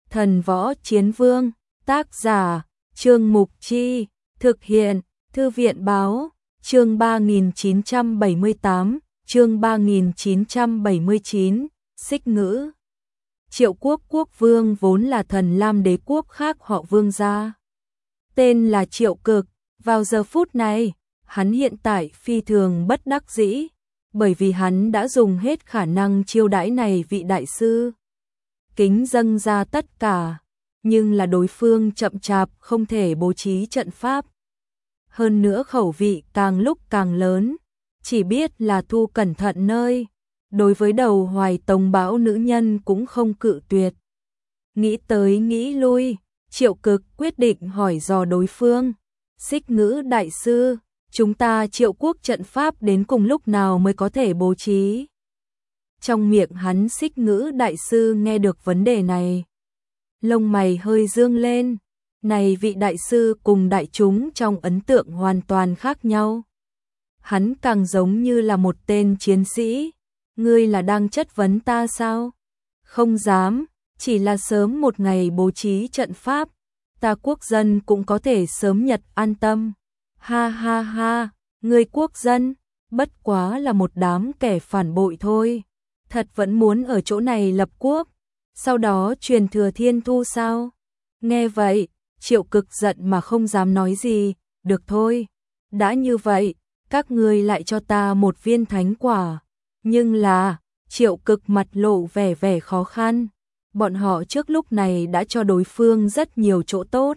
Thần Võ Chiến Vương, tác giả, Trương Mục Chi, thực hiện, Thư viện Báo, chương 3978, chương 3979, xích ngữ. Triệu Quốc quốc vương vốn là thần Lam đế quốc khác họ Vương gia. Tên là Triệu Cực, vào giờ phút này, hắn hiện tại phi thường bất đắc dĩ, bởi vì hắn đã dùng hết khả năng chiêu đãi này vị đại sư. Kính dâng ra tất cả, nhưng là đối phương chậm chạp không thể bố trí trận pháp. Hơn nữa khẩu vị càng lúc càng lớn, chỉ biết là thu cẩn thận nơi. Đối với đầu Hoài Tông Bão nữ nhân cũng không cự tuyệt. Nghĩ tới nghĩ lui, Triệu Cực quyết định hỏi dò đối phương. Xích ngữ đại sư, chúng ta Triệu Quốc trận pháp đến cùng lúc nào mới có thể bố trí? Trong miệng hắn xích ngữ đại sư nghe được vấn đề này. Lông mày hơi dương lên. Này vị đại sư cùng đại chúng trong ấn tượng hoàn toàn khác nhau. Hắn càng giống như là một tên chiến sĩ. Ngươi là đang chất vấn ta sao? Không dám, chỉ là sớm một ngày bố trí trận pháp, ta quốc dân cũng có thể sớm nhật an tâm. Ha ha ha, ngươi quốc dân, bất quá là một đám kẻ phản bội thôi. Thật vẫn muốn ở chỗ này lập quốc, sau đó truyền thừa thiên thu sao? Nghe vậy, Triệu Cực giận mà không dám nói gì. Được thôi, đã như vậy, các ngươi lại cho ta một viên thánh quả. Nhưng là, Triệu Cực mặt lộ vẻ khó khăn. Bọn họ trước lúc này đã cho đối phương rất nhiều chỗ tốt.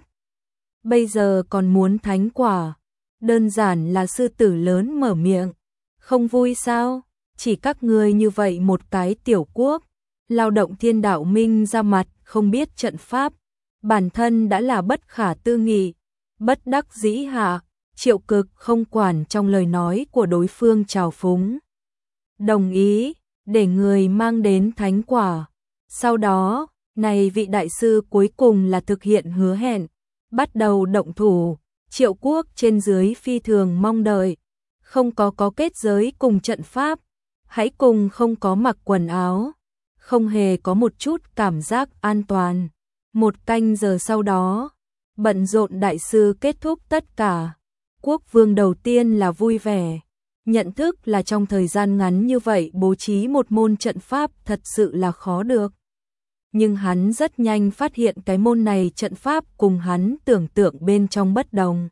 Bây giờ còn muốn thánh quả. Đơn giản là sư tử lớn mở miệng. Không vui sao? Chỉ các ngươi như vậy một cái tiểu quốc. Lao động thiên đạo minh ra mặt không biết trận pháp. Bản thân đã là bất khả tư nghị. Bất đắc dĩ hạ, Triệu Cực không quản trong lời nói của đối phương trào phúng. Đồng ý, để người mang đến thánh quả. Sau đó, này vị đại sư cuối cùng là thực hiện hứa hẹn, bắt đầu động thủ. Triệu Quốc trên dưới phi thường mong đợi, không có kết giới cùng trận pháp, hãy cùng không có mặc quần áo, không hề có một chút cảm giác an toàn. Một canh giờ sau đó, bận rộn đại sư kết thúc tất cả. Quốc vương đầu tiên là vui vẻ. Nhận thức là trong thời gian ngắn như vậy bố trí một môn trận pháp thật sự là khó được. Nhưng hắn rất nhanh phát hiện cái môn này trận pháp cùng hắn tưởng tượng bên trong bất đồng.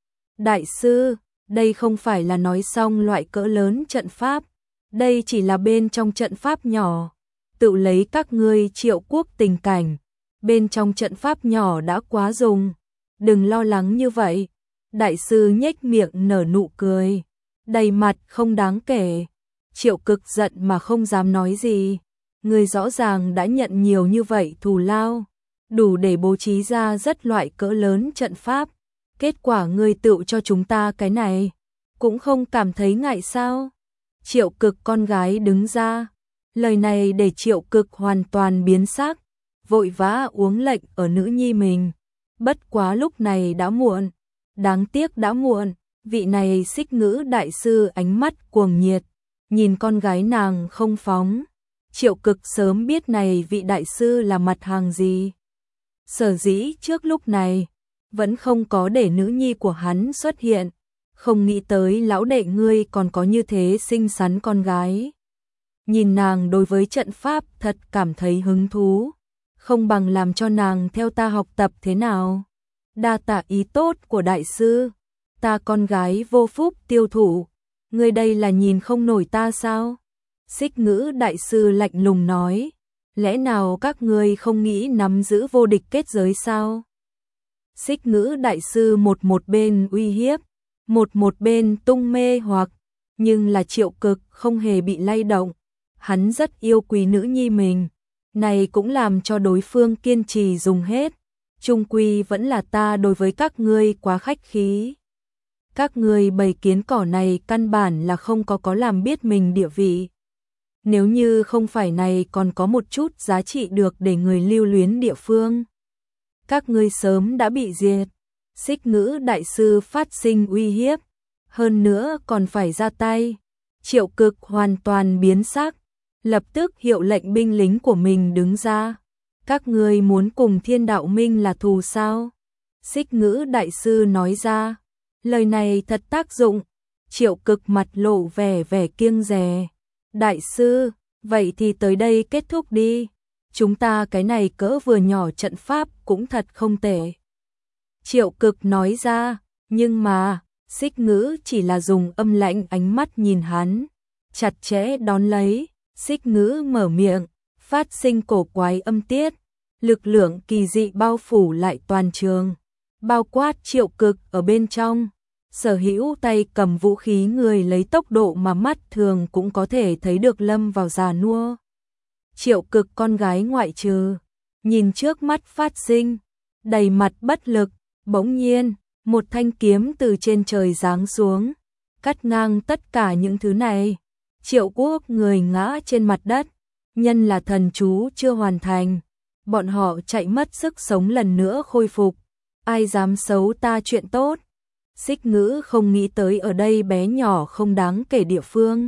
Đại sư, đây không phải là nói xong loại cỡ lớn trận pháp, đây chỉ là bên trong trận pháp nhỏ. Tự lấy các ngươi Triệu Quốc tình cảnh, bên trong trận pháp nhỏ đã quá dùng, đừng lo lắng như vậy. Đại sư nhếch miệng nở nụ cười. Đầy mặt không đáng kể. Triệu Cực giận mà không dám nói gì. Người rõ ràng đã nhận nhiều như vậy thù lao, đủ để bố trí ra rất loại cỡ lớn trận pháp. Kết quả người tự cho chúng ta cái này, cũng không cảm thấy ngại sao? Triệu Cực con gái đứng ra. Lời này để Triệu Cực hoàn toàn biến sắc, vội vã uống lệnh ở nữ nhi mình. Bất quá lúc này đã muộn. Đáng tiếc đã muộn. Vị này xích ngữ đại sư ánh mắt cuồng nhiệt, nhìn con gái nàng không phóng. Triệu Cực sớm biết này vị đại sư là mặt hàng gì. Sở dĩ trước lúc này, vẫn không có để nữ nhi của hắn xuất hiện. Không nghĩ tới lão đệ ngươi còn có như thế xinh xắn con gái. Nhìn nàng đối với trận pháp thật cảm thấy hứng thú. Không bằng làm cho nàng theo ta học tập thế nào. Đa tạ ý tốt của đại sư. Ta con gái vô phúc tiêu thụ, ngươi đây là nhìn không nổi ta sao? Xích ngữ đại sư lạnh lùng nói, lẽ nào các ngươi không nghĩ nắm giữ vô địch kết giới sao? Xích ngữ đại sư một bên uy hiếp, một bên tung mê hoặc, nhưng là Triệu Cực không hề bị lay động. Hắn rất yêu quý nữ nhi mình, này cũng làm cho đối phương kiên trì dùng hết. Chung quy vẫn là ta đối với các ngươi quá khách khí. Các người bầy kiến cỏ này căn bản là không có làm biết mình địa vị. Nếu như không phải này còn có một chút giá trị được để người lưu luyến địa phương. Các ngươi sớm đã bị diệt. Xích ngữ đại sư phát sinh uy hiếp. Hơn nữa còn phải ra tay. Triệu Cực hoàn toàn biến sắc. Lập tức hiệu lệnh binh lính của mình đứng ra. Các ngươi muốn cùng Thiên Đạo Minh là thù sao? Xích Ngữ đại sư nói ra. Lời này thật tác dụng. Triệu Cực mặt lộ vẻ vẻ kiêng dè. Đại sư, vậy thì tới đây kết thúc đi. Chúng ta cái này cỡ vừa nhỏ trận pháp cũng thật không tệ. Triệu Cực nói ra, nhưng mà, Xích Ngữ chỉ là dùng âm lãnh ánh mắt nhìn hắn, chặt chẽ đón lấy. Xích Ngữ mở miệng, phát sinh cổ quái âm tiết, lực lượng kỳ dị bao phủ lại toàn trường, bao quát Triệu Cực ở bên trong. Sở hữu tay cầm vũ khí người lấy tốc độ mà mắt thường cũng có thể thấy được lâm vào già nua. Triệu Cực con gái ngoại trừ, nhìn trước mắt phát sinh, đầy mặt bất lực, bỗng nhiên, một thanh kiếm từ trên trời giáng xuống, cắt ngang tất cả những thứ này. Triệu Quốc người ngã trên mặt đất, nhân là thần chú chưa hoàn thành, bọn họ chạy mất sức sống lần nữa khôi phục, ai dám xấu ta chuyện tốt. Xích Ngữ không nghĩ tới ở đây bé nhỏ không đáng kể địa phương,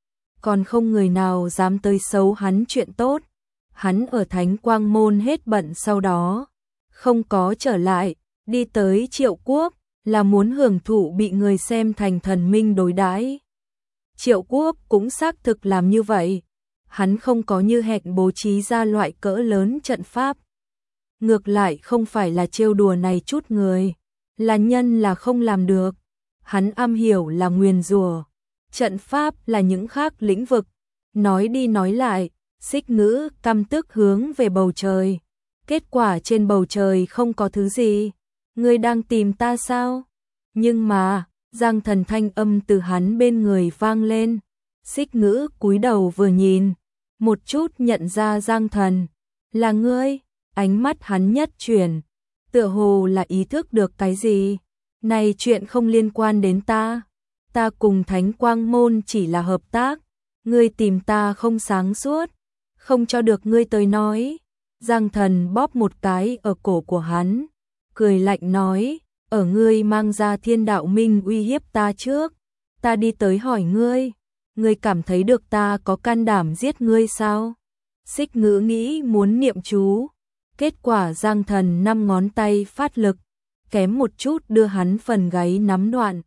còn không người nào dám tới xấu hắn chuyện tốt. Hắn ở Thánh Quang Môn hết bận sau đó, không có trở lại, đi tới Triệu Quốc, là muốn hưởng thụ bị người xem thành thần minh đối đãi. Triệu Quốc cũng xác thực làm như vậy, hắn không có như hẹn bố trí ra loại cỡ lớn trận pháp. Ngược lại không phải là trêu đùa này chút người, là nhân là không làm được. Hắn am hiểu là nguyền rủa, trận pháp là những khác lĩnh vực. Nói đi nói lại, Xích Ngữ căm tức hướng về bầu trời. Kết quả trên bầu trời không có thứ gì. Ngươi đang tìm ta sao? Nhưng mà, Giang Thần thanh âm từ hắn bên người vang lên. Xích Ngữ cúi đầu vừa nhìn, một chút nhận ra Giang Thần. Là ngươi, ánh mắt hắn nhất chuyển, tựa hồ là ý thức được cái gì. Này chuyện không liên quan đến ta. Ta cùng Thánh Quang Môn chỉ là hợp tác. Ngươi tìm ta không sáng suốt, không cho được ngươi tới nói. Giang Thần bóp một cái ở cổ của hắn, cười lạnh nói, ở ngươi mang ra Thiên Đạo Minh uy hiếp ta trước, ta đi tới hỏi ngươi, ngươi cảm thấy được ta có can đảm giết ngươi sao? Xích Ngữ nghĩ muốn niệm chú, kết quả Giang Thần 5 ngón tay phát lực, kém một chút đưa hắn phần gáy nắm đoạn.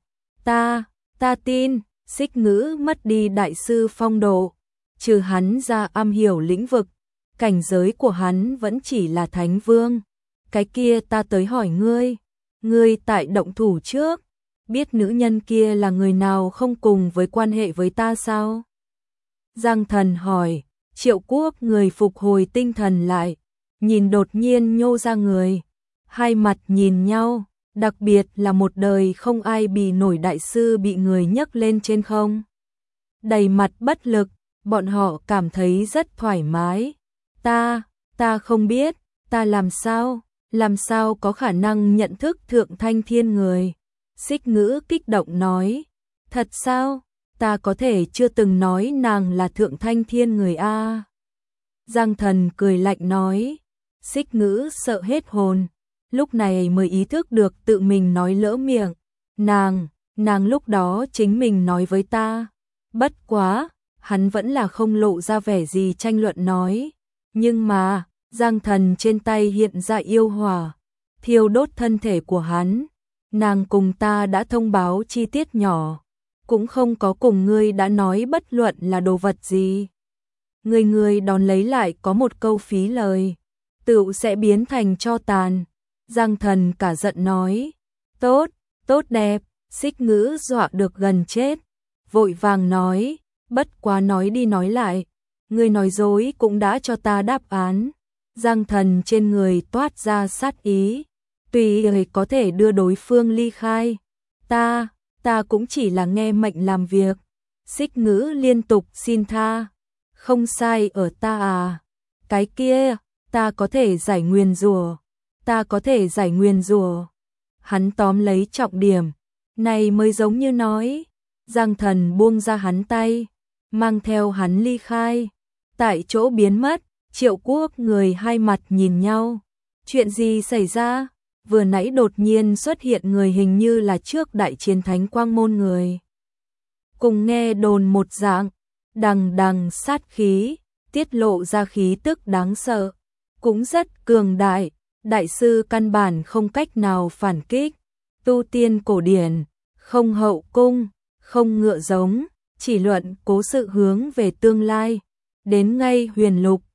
Ta tin. Xích Ngữ mất đi đại sư phong độ, trừ hắn ra am hiểu lĩnh vực, cảnh giới của hắn vẫn chỉ là Thánh Vương. Cái kia ta tới hỏi ngươi tại động thủ trước, biết nữ nhân kia là người nào không cùng với quan hệ với ta sao? Giang Thần hỏi. Triệu Quốc người phục hồi tinh thần lại, nhìn đột nhiên nhô ra người, hai mặt nhìn nhau. Đặc biệt là một đời không ai bì nổi đại sư bị người nhấc lên trên không. Đầy mặt bất lực, bọn họ cảm thấy rất thoải mái. Ta không biết, ta làm sao có khả năng nhận thức Thượng Thanh Thiên người. Xích Ngữ kích động nói, thật sao, ta có thể chưa từng nói nàng là Thượng Thanh Thiên người a. Giang Thần cười lạnh nói. Xích Ngữ sợ hết hồn, lúc này mới ý thức được tự mình nói lỡ miệng. Nàng lúc đó chính mình nói với ta. Bất quá, hắn vẫn là không lộ ra vẻ gì tranh luận nói. Nhưng mà, Giang Thần trên tay hiện ra yêu hỏa, thiêu đốt thân thể của hắn. Nàng cùng ta đã thông báo chi tiết nhỏ, cũng không có cùng ngươi đã nói bất luận là đồ vật gì. Ngươi đón lấy lại có một câu phí lời, tựu sẽ biến thành tro tàn. Giang Thần cả giận nói, tốt đẹp. Xích Ngữ dọa được gần chết, vội vàng nói, bất quá nói đi nói lại, ngươi nói dối cũng đã cho ta đáp án. Giang Thần trên người toát ra sát ý, tùy người có thể đưa đối phương ly khai. Ta cũng chỉ là nghe mệnh làm việc. Xích Ngữ liên tục xin tha, không sai ở ta à. Cái kia, ta có thể giải nguyền rủa. Hắn tóm lấy trọng điểm, này mới giống như nói. Giang Thần buông ra hắn tay, mang theo hắn ly khai, tại chỗ biến mất. Triệu Quốc người hai mặt nhìn nhau, chuyện gì xảy ra? Vừa nãy đột nhiên xuất hiện người hình như là trước đại chiến Thánh Quang Môn người. Cùng nghe đồn một dạng, đằng đằng sát khí, tiết lộ ra khí tức đáng sợ. cũng rất cường đại, đại sư căn bản không cách nào phản kích. Tu tiên cổ điển, không hậu cung, không ngựa giống, chỉ luận cố sự hướng về tương lai. Đến ngay huyền lục,